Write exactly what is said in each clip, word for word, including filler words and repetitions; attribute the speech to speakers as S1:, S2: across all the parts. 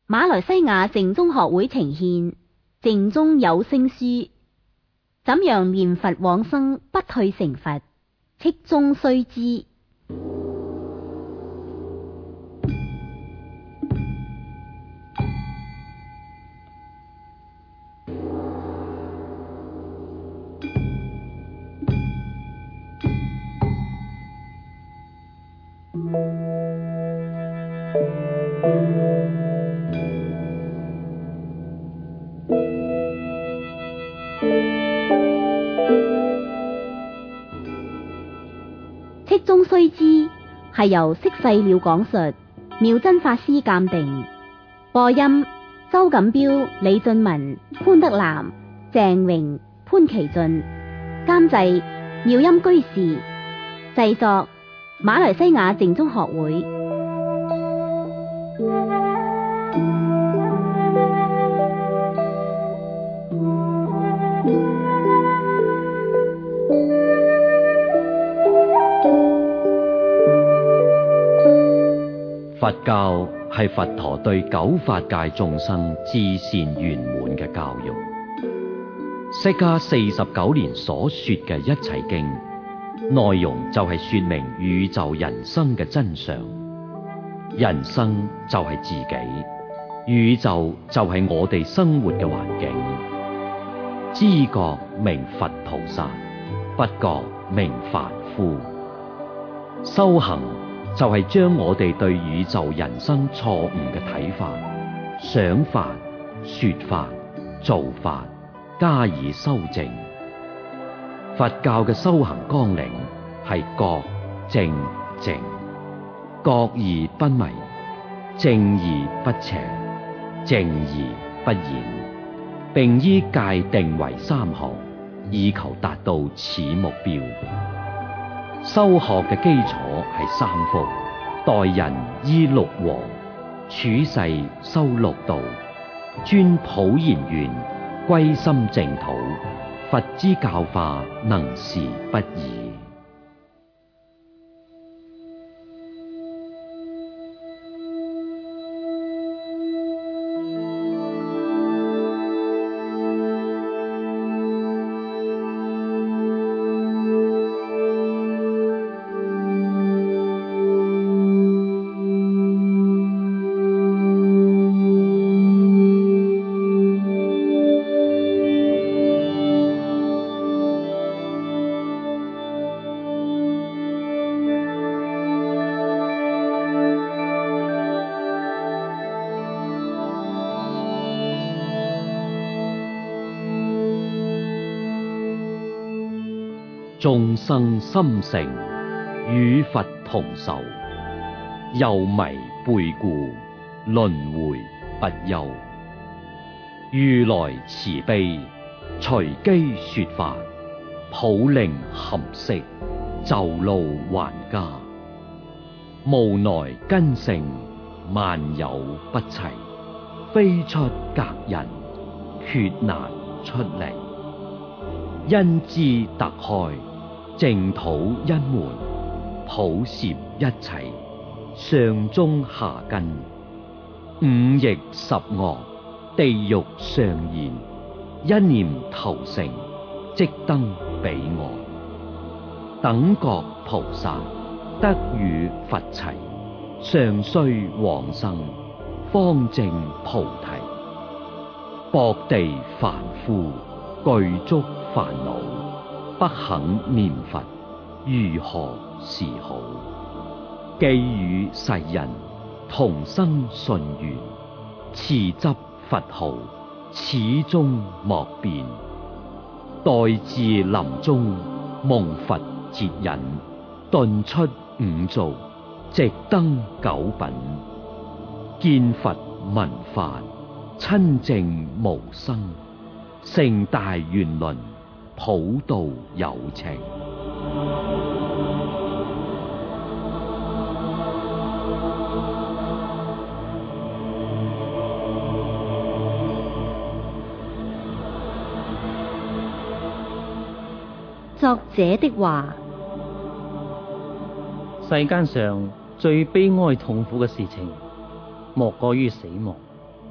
S1: 馬來西亞淨宗學會呈獻淨宗有聲書，怎樣念佛往生不退成佛，戚中須知。戚中須知係由釋細了講述，妙真法師鑑定，播音周錦標、李俊文、潘德南、鄭榮、潘其俊，監製妙音居士，製作馬來西亞淨宗學會。
S2: 佛教係佛陀對九法界眾生至善圓滿嘅教育。釋迦四十九年所說嘅一切經，內容就係說明宇宙人生嘅真相。人生就係自己，宇宙就係我哋生活嘅環境。知覺名佛菩薩，不覺名凡夫。修行就係將我哋對宇宙人生錯誤嘅睇法、想法、說法、做法加以修正。佛教嘅修行綱領係覺、正、淨，覺而不迷，正而不邪，淨而不染，並依戒定為三項，以求達到此目標。修學嘅基礎係三福：待人依六和，處世修六道，專普賢願，歸心淨土。佛之教化能事不易。眾生心誠與佛同壽，又迷背故，輪迴不休。如來慈悲，隨機說法，普令含識，就路還家。無奈根性，萬有不齊，非出格人，決難出離。因之特開，淨土一門，普攝一齊，上中下根，五逆十惡，地獄上現，一念投誠，即登彼岸。等覺菩薩，得與佛齊，尚須往生，方證菩提。薄地凡夫，具足煩惱，不肯念佛，如何是好？寄與世人，同生信願，持執佛號，始終莫變。待至臨終，蒙佛接引，頓出五濁，直登九品。見佛聞法，親證無生，成大圓輪，普度有情。
S1: 作者的話：
S3: 世間上最悲哀痛苦嘅事情，莫過於死亡。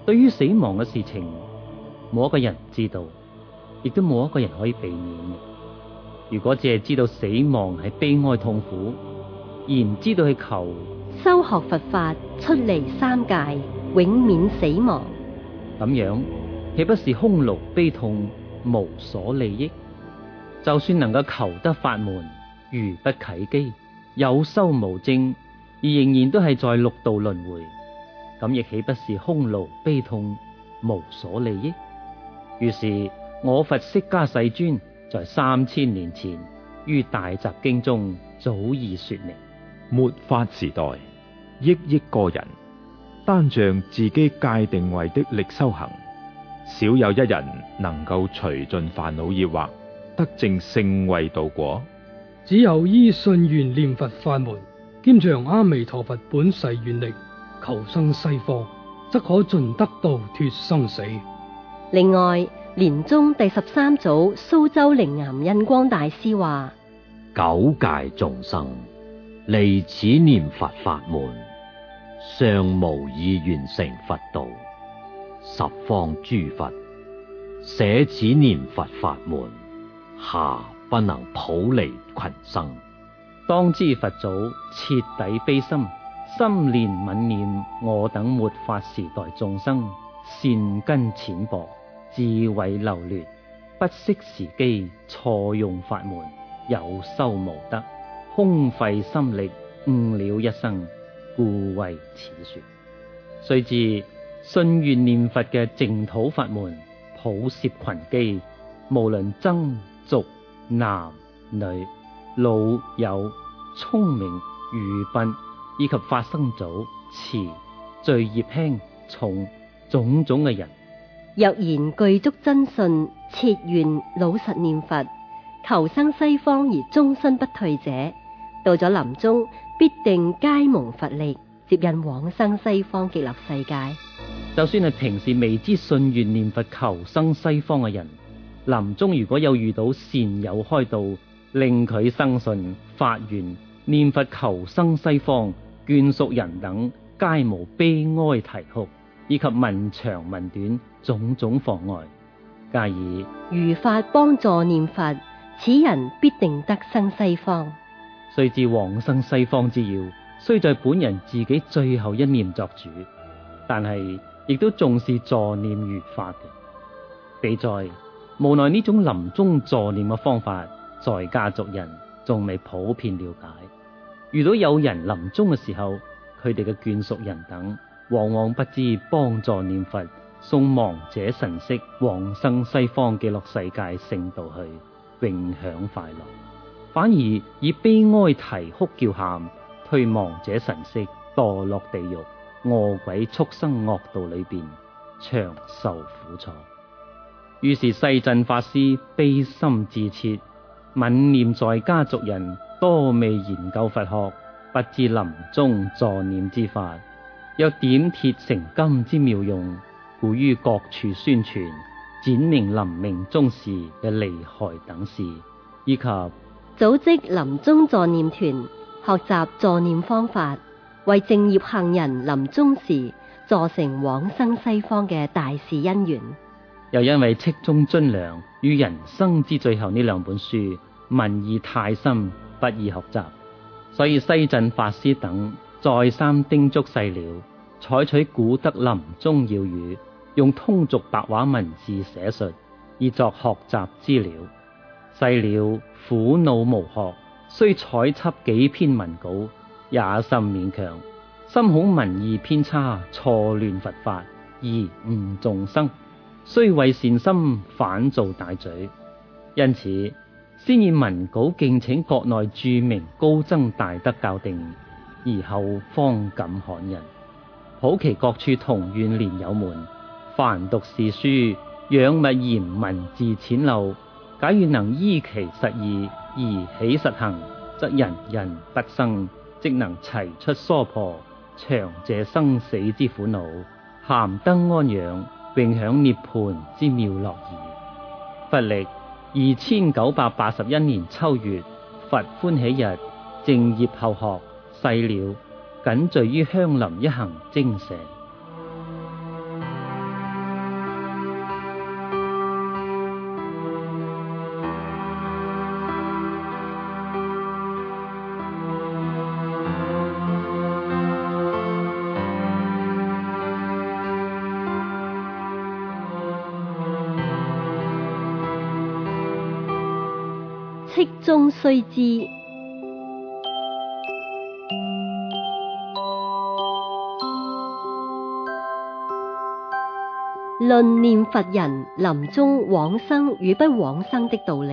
S3: 對於死亡嘅事情，冇一個人知道，亦都冇一個人可以避免嘅。如果只係知道死亡係悲哀痛苦，而唔知道去求
S4: 修學佛法出離三界，永免死亡，
S3: 咁樣豈不是空勞悲痛，無所利益？就算能夠求得法門，如不啟機，有修無證，而仍然都係在六道輪迴，咁亦豈不是空勞悲痛，無所利益？於是我佛釋迦世尊在三千年前於大集經中早已說明，
S5: 末法時代，億億個人單仗自己界定為的力修行，少有一人能夠除盡煩惱業惑，得證聖位道果。
S6: 只有依信願念佛法門，兼仗阿彌陀佛本誓願力，求生西方，則可盡得度脫生死。
S4: 另外，蓮宗第十三祖蘇州靈岩印光大師話：
S2: 九界眾生離此念佛法門，尚無以完成佛道；十方諸佛捨此念佛法門，下不能普離群生。
S3: 當知佛祖徹底悲心，心憐憫念我等末法時代眾生，善根淺薄，智慧流劣，不識時機，錯用法門，有修無得，空費心力，誤了一生，故為此說。須知信願念佛嘅淨土法門，普攝群機，無論僧俗男女老幼、聰明愚笨，以及法生祖、慈、罪業輕重種種嘅人，
S4: 若然具足真信，切願老實念佛，求生西方而終身不退者，到咗臨終必定皆蒙佛力，接引往生西方極樂世界。
S3: 就算係平時未知信願念佛求生西方嘅人，臨終如果有遇到善友開導，令佢生信發願念佛求生西方，眷屬人等皆無悲哀啼哭，以及問長問短種種妨礙，加以
S4: 如法幫助念佛，此人必定得生西方。
S3: 雖知往生西方之要，雖在本人自己最後一念作主，但係亦都重視助念如法嘅。比在無奈呢種臨終助念嘅方法，在家族人仲未普遍了解。遇到有人臨終嘅時候，佢哋嘅眷屬人等往往不知幫助念佛，送亡者神識往生西方極樂世界聖道去，永享快樂，反而以悲哀啼哭叫喊，推亡者神識墮落地獄、餓鬼畜生惡道裏邊，長受苦楚。於是世真法師悲心自切，憫念在家族人多未研究佛學，不知臨終助念之法，又點鐵成金之妙用，故於各處宣傳，展明臨命終時嘅利害等事，以及
S4: 組織臨終助念團，學習助念方法，為正業行人臨終時助成往生西方嘅大事因緣。
S3: 又因為戚中津良與人生之最後呢兩本書文意太深，不易學習，所以西震法師等再三叮囑細了，採取古德臨終要語，用通俗白話文字寫述，以作學習資料。細了苦惱無學，雖採輯幾篇文稿，也甚勉強，深恐文意偏差，錯亂佛法，而誤眾生，雖為善心，反造大罪。因此先以文稿敬請國內著名高僧大德校訂，而後方敢刊印，普其各處同願蓮友們，凡讀是書，仰勿嫌文字淺陋，假如能依其實義而起實行，則人人得生，即能齊出娑婆，長謝生死之苦惱，咸得安養，永享涅槃之妙樂矣。佛曆二千九百八十一年秋月，佛歡喜日，正業後學細了，僅序於香林一行精舍。
S4: 戚中須知。論念佛人臨終往生與不往生的道理。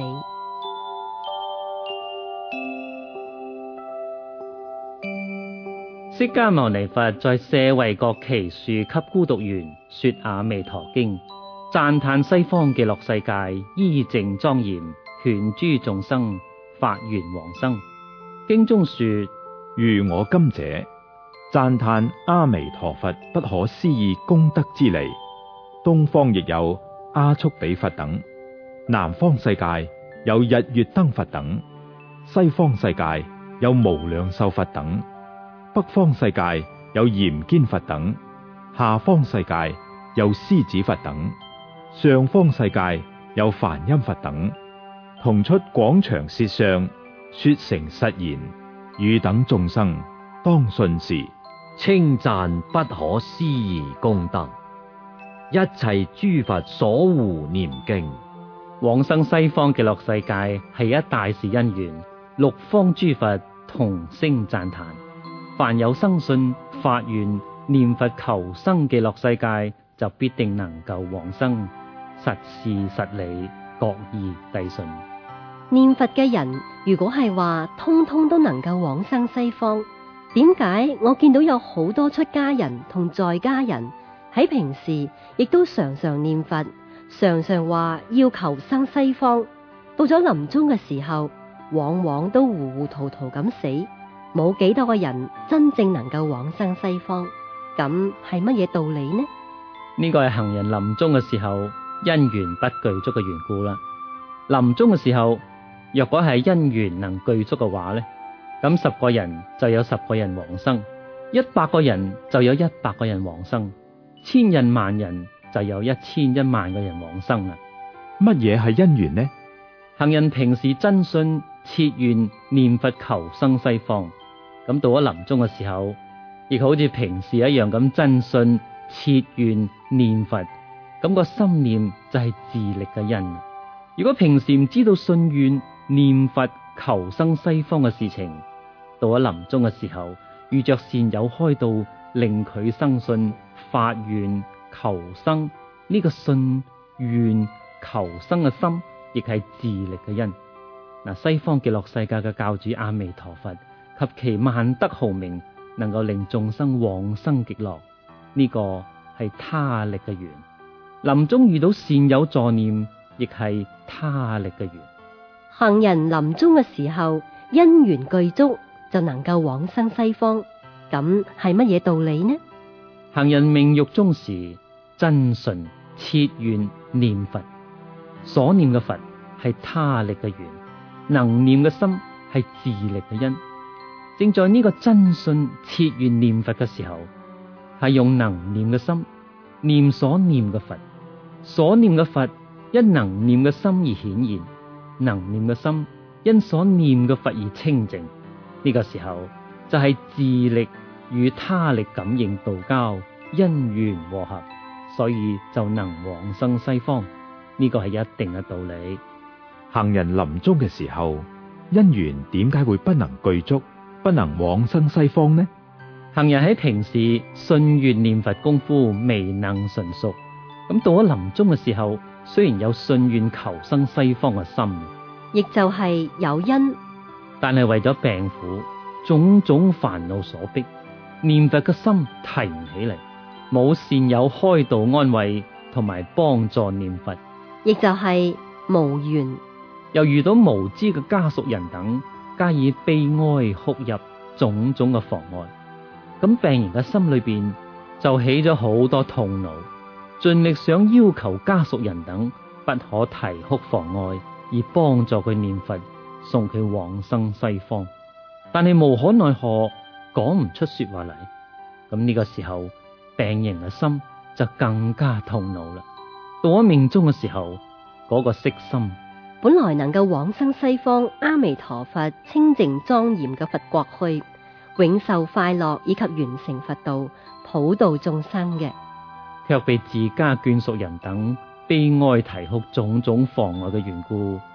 S3: 釋迦牟尼佛在舍衛國祇樹給孤獨園說阿彌陀經，讚歎西方極樂世界依淨莊嚴，勸諸眾生發願往生。經中說：
S5: 如我今者讚歎阿彌陀佛不可思議功德之利。東方亦有阿速比佛等，南方世界有日月燈佛等，西方世界有無量壽佛等，北方世界有嚴堅佛等，下方世界有獅子佛等，上方世界有梵音佛等，同出廣長舌相，說成實言，汝等眾生當信是，
S2: 稱讚不可思議功德，一切諸佛所護念經。
S3: 往生西方極樂世界係一大事因緣，六方諸佛同聲讚歎。凡有生信發願念佛求生極樂世界，就必定能夠往生。實事實理，各異諦信。
S4: 念佛嘅人如果係話通通都能夠往生西方，點解我見到有好多出家人同在家人喺平時亦都常常念佛，常常話要求生西方，到咗臨終嘅時候，往往都糊糊塗塗咁死，冇幾多個人真正能夠往生西方。咁係乜嘢道理呢？
S3: 呢個係行人臨終嘅時候因緣不具足嘅緣故啦。臨終嘅時候，若果係因緣能具足嘅話呢，咁十個人就有十個人往生，一百個人就有一百個人往生，千人萬人就有一千一萬個人往生啦。
S5: 乜嘢係因緣呢？
S3: 行人平時真信切願念佛求生西方，咁到咗臨終嘅時候，亦好似平時一樣咁真信切願念佛，咁個心念就係自力嘅因。如果平時唔知道信願念佛求生西方嘅事情，到咗臨終嘅時候，遇着善友開導，令佢生信發願求生，呢、這個信願求生嘅心，亦係自力嘅因。嗱，西方極樂世界嘅教主阿彌陀佛及其萬德豪名，能夠令眾生往生極樂，呢、這個係他力嘅緣。臨終遇到善友助念，亦係他力嘅緣。
S4: 行人臨終嘅時候因緣具足，就能夠往生西方，咁係乜嘢道理呢？
S3: 行人命欲終時，真純切願念佛，所念嘅佛係他力嘅緣，能念嘅心係自力嘅因。正在呢個真信切願念佛嘅時候，係用能念嘅心念所念嘅佛，所念嘅佛因能念嘅心而顯現，能念嘅心因所念嘅佛而清淨。呢、這個時候就係、是、自力與他力感應道交，因緣和合，所以就能往生西方。呢、這個係一定嘅道理。
S5: 行人臨終嘅時候，因緣點解會不能具足，不能往生西方呢？
S3: 行人喺平時信願念佛功夫未能純熟，咁到咗臨終嘅時候，雖然有信願求生西方嘅心，
S4: 亦就係有因，
S3: 但係為咗病苦，種種煩惱所逼，念佛嘅心提唔起嚟，冇善友開導安慰同埋幫助念佛，
S4: 亦就係無緣。
S3: 又遇到無知嘅家屬人等加以悲哀哭泣，種種嘅妨礙，咁病人嘅心裏邊就起咗好多痛惱，盡力想要求家屬人等不可啼哭妨礙，而幫助佢念佛，送佢往生西方。但係無可奈何，講唔出說話嚟。咁呢個時候，病人嘅心就更加痛惱啦。到咗命終嘅時候，嗰、那個色心
S4: 本來能夠往生西方阿彌陀佛清淨莊嚴嘅佛國去，永受快樂以及完成佛道，普度眾生嘅，
S3: 卻被自家眷屬人等悲哀啼哭種種妨礙嘅緣故，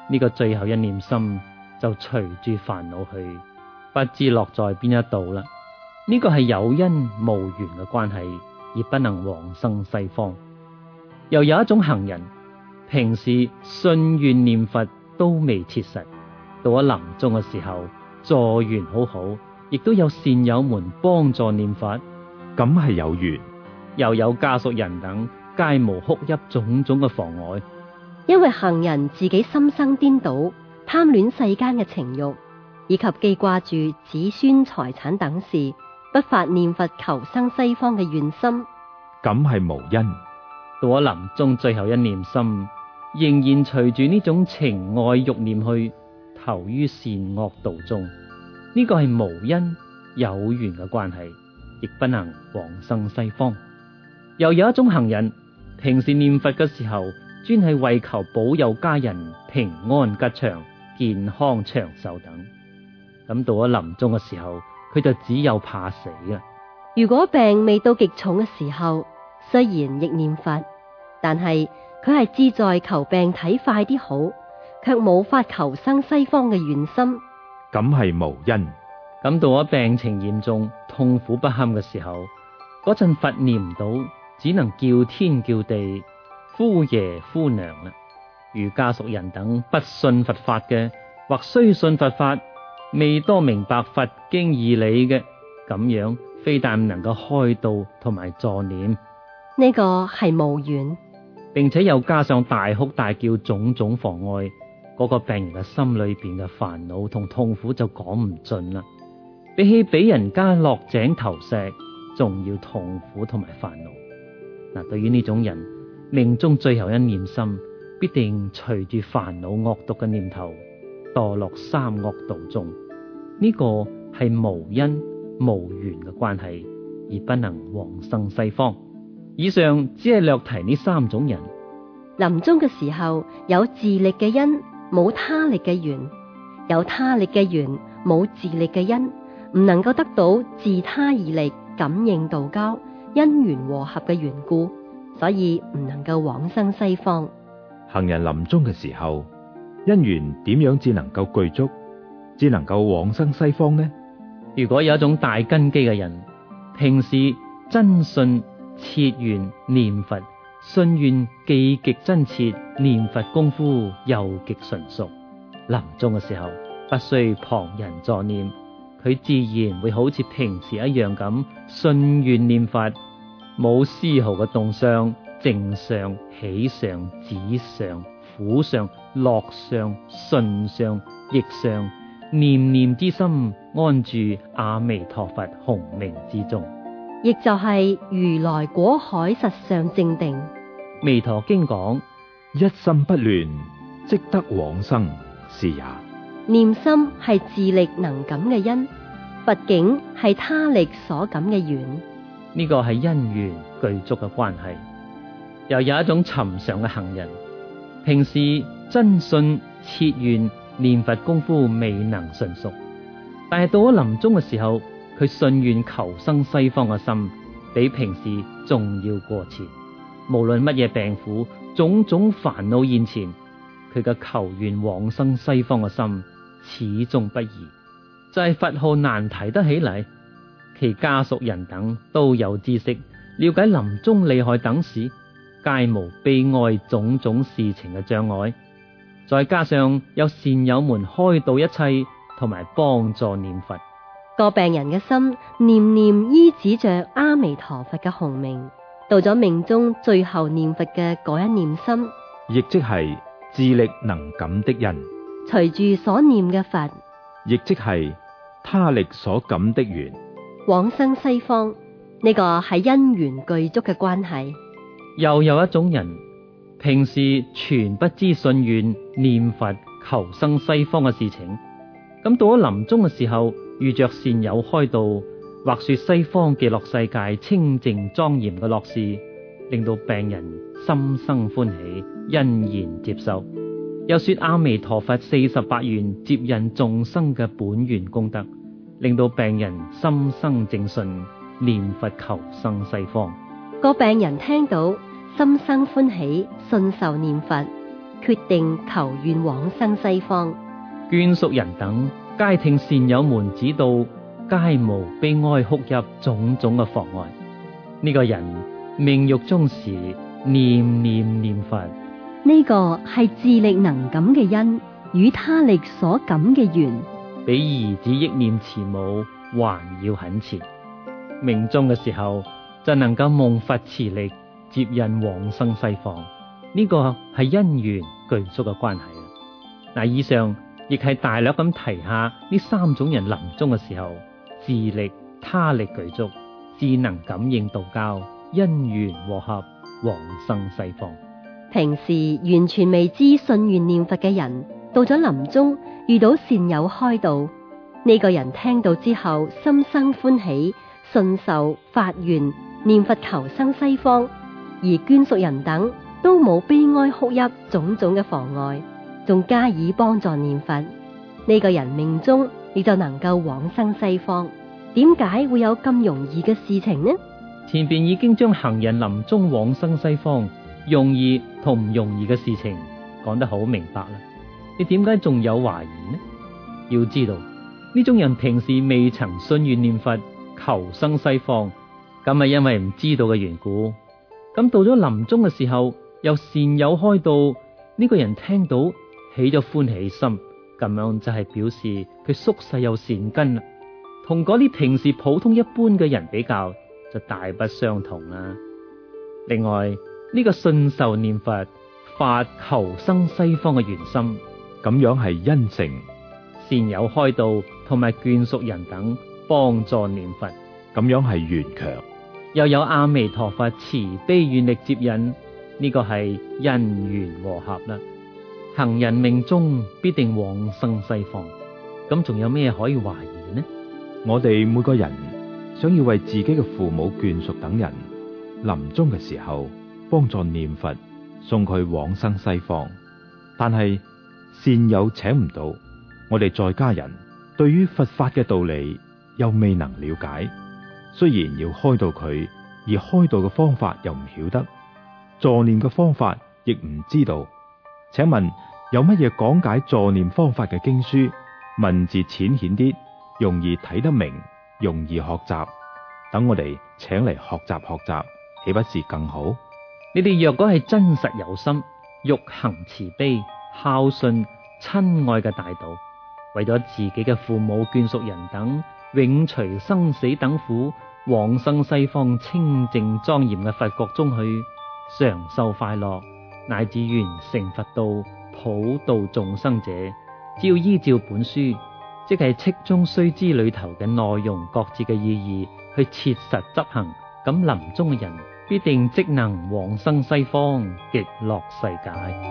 S3: 呢個最後一念心就隨住煩惱去，不知落在邊一度啦。呢個係有因無緣嘅關係，而不能往生西方。又有一種行人，平時信願念佛都未切實，到咗臨終嘅時候，助緣好好，亦都有善友們幫助念佛，
S5: 咁係有緣。
S3: 又有家屬人等皆無哭泣種種嘅妨礙。
S4: 因為行人自己心生顛倒，貪戀世間嘅情慾，以及記掛住子孫財產等事，不發念佛求生西方嘅願心，
S5: 咁係無因。
S3: 到咗臨終最後一念心，仍然隨住呢種情愛欲念去投於善惡道中，呢、這個係無因有緣嘅關係，亦不能往生西方。又有一種行人，平時念佛嘅時候，專係為求保佑家人平安吉祥、健康長壽等。咁到咗臨終嘅時候，佢就只有怕死啦。
S4: 如果病未到極重嘅時候，雖然亦念佛，但係佢係志在求病體快啲好，卻冇法求生西方嘅願心，
S5: 咁係無因。
S3: 咁到咗病情嚴重、痛苦不堪嘅時候，嗰陣佛念唔到，只能叫天叫地、呼爺呼娘啦。如家屬人等不信佛法嘅，或雖信佛法，未多明白佛經義理嘅，咁樣非但唔能夠開導同埋助念，
S4: 呢個係無緣，
S3: 並且又加上大哭大叫種種妨礙，嗰、那個病人嘅心裏邊嘅煩惱同痛苦就講唔盡啦。比起俾人家落井投石，仲要痛苦同埋煩惱。嗱，對於呢種人，命中最後一念心，必定隨住煩惱惡毒嘅念頭墮落三惡道中。呢、這個係無因無緣嘅關係，而不能往生西方。以上只係略提呢三種人。
S4: 臨終嘅時候，有自力嘅因，冇他力嘅緣；有他力嘅緣，冇自力嘅因，唔能夠得到自他二力感應道交、因緣和合嘅緣故，所以唔能夠往生西方。
S5: 行人臨終嘅時候，因緣點樣至能夠具足，至能夠往生西方呢？
S3: 如果有一種大根基嘅人，平時真信切願念佛，信願既極真切，念佛功夫又極純熟，臨終嘅時候不需旁人助念，佢自然會好似平時一樣咁信願念佛，冇絲毫嘅動相、靜相、喜相、止相、苦相、樂相、順相、逆相，念念之心安住阿彌陀佛洪名之中，
S4: 亦就係如來果海實相正定。
S3: 彌陀經講：
S5: 一心不亂，即得往生，是也。
S4: 念心係自力能感嘅因，佛境係他力所感嘅緣。
S3: 呢個係因緣具足嘅關係。又有一種尋常嘅行人，平時真信切願念佛功夫未能純熟，但係到咗臨終嘅時候，佢信願求生西方嘅心，比平時仲要過切。無論乜嘢病苦、種種煩惱現前，佢嘅求願往生西方嘅心始終不移。就係、是、佛號難提得起嚟，其家屬人等都有知識，了解臨終利害等事，皆無悲哀種種事情嘅障礙。再加上有善友們開導一切，同埋幫助念佛，
S4: 個病人嘅心念念依止着阿彌陀佛嘅洪名，到咗命中最後念佛嘅嗰一念心，
S5: 亦即係自力能感的因，
S4: 隨住所念嘅佛，
S5: 亦即係他力所感的緣，
S4: 往生西方。呢、這個係因緣具足嘅關係。
S3: 又有一種人，平時全不知信願念佛求生西方嘅事情，咁到咗臨終嘅時候，遇着善友開導，或說西方極樂世界清淨莊嚴嘅樂事，令到病人心生歡喜，欣然接受。又說阿彌陀佛四十八願接引眾生嘅本願功德，令到病人心生正信，念佛求生西方。
S4: 個病人聽到心生歡喜，信受念佛， 決定求願往生西方。
S3: 眷屬人等皆聽善友們指導，皆無悲哀哭泣種種嘅妨礙。呢、這個人命獄中時念念念佛，
S1: 呢個係自力能感嘅因，與他力所感嘅緣，
S3: 比兒子憶念慈母還要懇切。命終嘅時候就能夠蒙佛慈力接引往生西方，呢、這個係因緣具足嘅關係。嗱，以上亦係大略咁提下呢三種人臨終嘅時候，自力他力具足，智能感應道交，因緣和合，往生西方。
S4: 平時完全未知信願念佛嘅人，到咗臨終遇到善友開導，呢、這個人聽到之後心生歡喜，信受發願念佛求生西方，而眷屬人等都冇悲哀哭泣種種嘅妨礙，仲加以幫助念佛，呢、這個人命終你就能夠往生西方。點解會有咁容易嘅事情呢？
S3: 前邊已經將行人臨終往生西方容易同唔容易嘅事情講得好明白啦。你點解仲有懷疑呢？要知道呢種人平時未曾信願念佛求生西方，咁係因為唔知道嘅緣故。咁到咗臨終嘅時候，有善友開導，呢、這個人聽到起咗歡喜心，咁樣就係表示佢宿世有善根啦。同嗰啲平時普通一般嘅人比較，就大不相同啦。另外呢、這個信受念佛發求生西方嘅原心，
S5: 咁樣係因成，
S3: 善友開導同埋眷屬人等幫助念佛，
S5: 咁樣係緣強，
S3: 又有阿彌陀佛慈悲願力接引，呢、這個係因緣和合啦。行人命終必定往生西方，咁仲有咩可以懷疑呢？
S5: 我哋每個人想要為自己嘅父母眷屬等人臨終嘅時候幫助念佛，送佢往生西方，但係善友請唔到，我哋在家人對於佛法嘅道理又未能了解，雖然要開導佢，而開導嘅方法又唔曉得，助念嘅方法亦唔知道。請問有乜嘢講解助念方法嘅經書，文字淺顯啲，容易睇得明，容易學習，等我哋請嚟學習學習，豈不是更好？
S3: 你哋若果係真實有心，欲行慈悲、孝順、親愛嘅大道，為咗自己嘅父母眷屬人等永除生死等苦，往生西方清淨莊嚴嘅佛國中去，常受快樂，乃至完成佛道、普度眾生者，只要依照本書，即係戚中須知裏頭嘅內容各自嘅意義去切實執行，咁臨終嘅人必定即能往生西方極樂世界。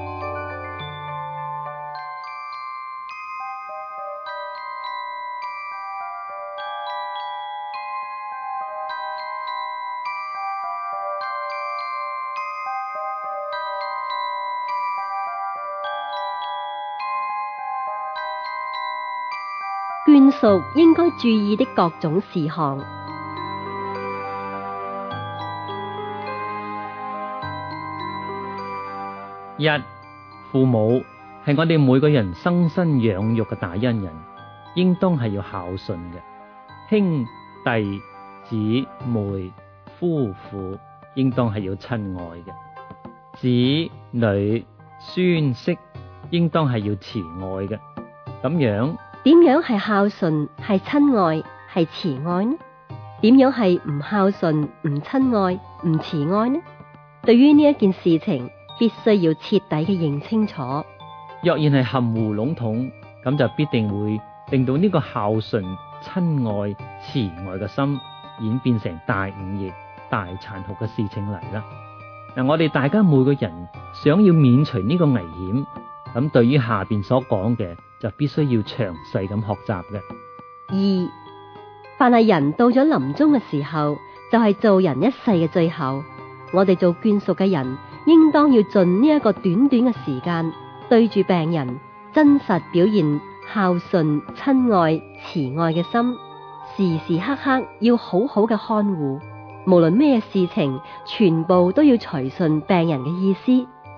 S4: 眷屬應該注意的各種事項。
S3: 一、父母係我哋每個人生身養育嘅大恩人，應當係要孝順嘅。兄弟姊妹夫婦應當係要親愛嘅。子女孫媳應當係要慈愛嘅。咁樣
S4: 點樣係孝順、係親愛、係慈愛呢？點樣係唔孝順、唔親愛、唔慈愛呢？對於呢一件事情，必須要徹底嘅認清楚。
S3: 若然係含糊籠統，咁就必定會令到呢個孝順、親愛、慈愛嘅心演變成大忤逆、大殘酷嘅事情嚟啦。嗱，我哋大家每個人想要免除呢個危險，咁對於下邊所講嘅，就必須要詳細咁學習嘅。
S4: 二，凡係人到咗臨終嘅時候，就係做人一世嘅最後。我哋做眷屬嘅人，應當要盡呢一個短短嘅時間，對住病人真實表現孝順、親愛、慈愛嘅心，時時刻刻要好好嘅看護。無論咩事情，全部都要隨順病人嘅意思，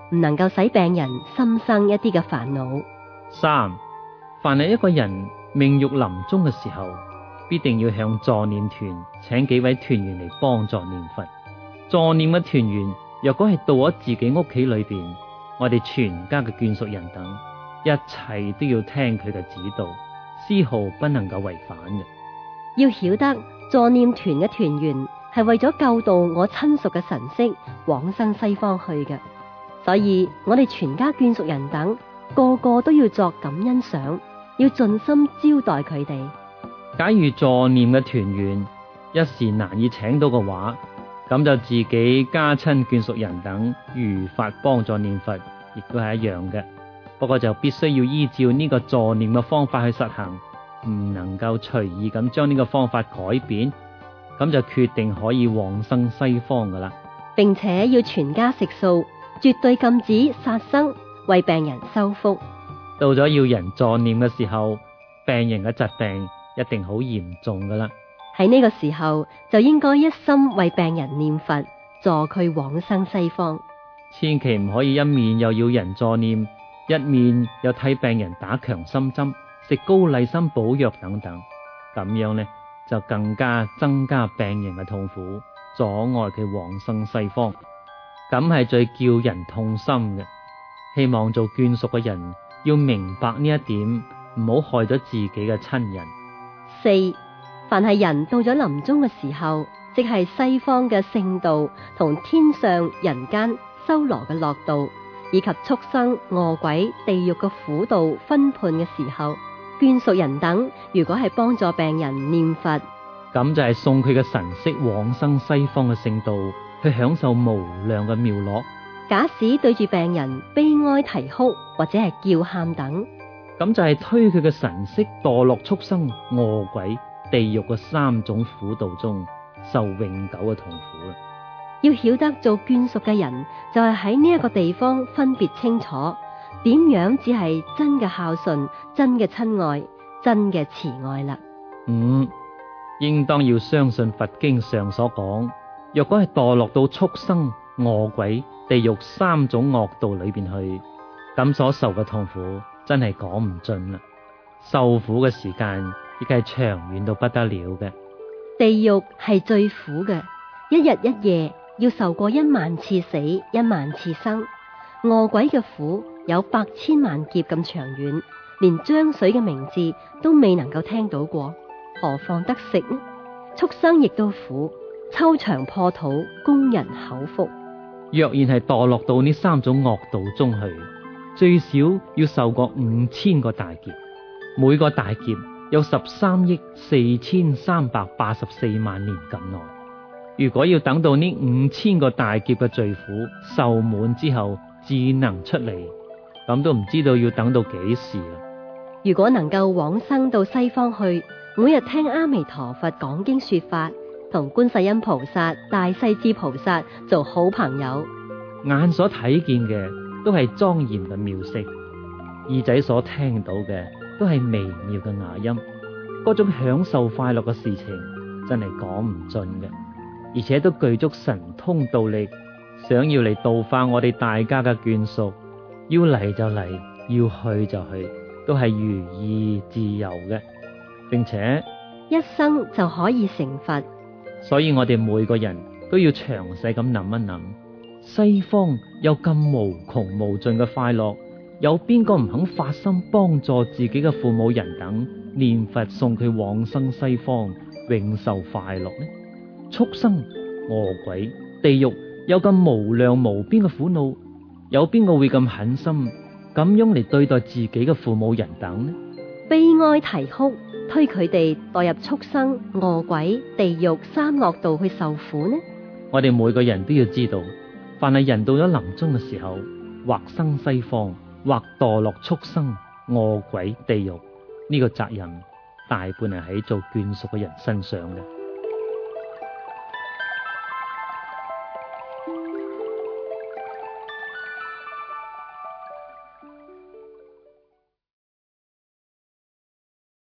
S4: 唔能夠使病人心生一啲嘅煩惱。
S3: 三，凡係一個人命欲臨終嘅時候，必定要向助念團請幾位團員嚟幫助念佛。助念嘅團員若果係到咗自己屋企裏邊，我哋全家嘅眷屬人等，一切都要聽佢嘅指導，絲毫不能夠違反嘅。
S4: 要曉得助念團嘅團員係為咗救度我親屬嘅神識往生西方去嘅，所以我哋全家眷屬人等個個都要作感恩賞，要盡心招待佢哋。
S3: 假如助念嘅團員一時難以請到嘅話，咁就自己家親眷屬人等如法幫助念佛，亦都係一樣嘅。不過就必須要依照呢個助念嘅方法去實行，唔能夠隨意咁將呢個方法改變，咁就決定可以往生西方噶啦。
S4: 並且要全家食素，絕對禁止殺生，為病人修福。
S3: 到咗要人助念嘅時候，病人嘅疾病一定好嚴重噶啦。
S4: 喺呢個時候就應該一心為病人念佛，助佢往生西方。
S3: 千祈唔可以一面又要人助念，一面又替病人打強心針、食高麗參補藥等等，咁樣呢就更加增加病人嘅痛苦，阻礙佢往生西方，咁係最叫人痛心嘅。希望做眷屬嘅人要明白呢一點，唔好害咗自己嘅親人。
S4: 四，凡係人到咗臨終嘅時候，即係西方嘅聖道同天上人間修羅嘅樂道，以及畜生、餓鬼、地獄嘅苦道分判嘅時候，眷屬人等如果係幫助病人念佛，
S3: 咁就係送佢嘅神識往生西方嘅聖道，去享受無量嘅妙樂。
S4: 假使對住病人悲哀啼哭或者係叫喊等，
S3: 咁就係推佢嘅神識墮落畜生、餓鬼、地獄嘅三種苦道中，受永久嘅痛苦啦。
S4: 要曉得做眷屬嘅人就係喺呢一個地方分別清楚，點樣只係真嘅孝順、真嘅親愛、真嘅慈愛啦。
S3: 五，應當要相信佛經上所講，若果係墮落到畜生、餓鬼、地獄三種惡道裏邊去，咁所受嘅痛苦真係講唔盡啦，受苦嘅時間亦係長遠到不得了嘅。
S4: 地獄係最苦嘅，一日一夜要受過一萬次死，一萬次生。餓鬼嘅苦有百千萬劫咁長遠，連漿水嘅名字都未能夠聽到過，何況得食呢？畜生亦都苦，抽腸破肚，供人口腹。
S3: 若然係墮落到呢三種惡道中去，最少要受過五千個大劫，每個大劫有十三億四千三百八十四萬年咁耐。如果要等到呢五千個大劫嘅罪苦受滿之後，至能出嚟，咁都唔知道要等到幾時啦。
S4: 如果能夠往生到西方去，每日聽阿彌陀佛講經說法，同觀世音菩薩、大勢至菩薩做好朋友，
S3: 眼所睇見嘅都係莊嚴嘅妙色，耳仔所聽到嘅都係微妙嘅雅音，嗰種享受快樂嘅事情真係講唔盡嘅，而且都具足神通道力，想要嚟度化我哋大家嘅眷屬，要嚟就嚟，要去就去，都係如意自由嘅，並且
S4: 一生就可以成佛。
S3: 所以我哋每個人都要詳細咁諗一諗，西方有咁無窮無盡嘅快樂，有邊個唔肯發心幫助自己嘅父母人等念佛送佢往生西方，永受快樂呢？畜生、餓鬼、地獄有咁無量無邊嘅苦惱，有邊個會咁狠心咁樣嚟對待自己嘅父母人等呢？
S4: 悲哀啼哭，推佢哋墮入畜生、餓鬼、地獄三惡道去受苦呢？
S3: 我哋每個人都要知道，凡係人到咗臨終嘅時候，或生西方，或墮落畜生、餓鬼、地獄，呢個責任大半係喺做眷屬嘅人身上嘅。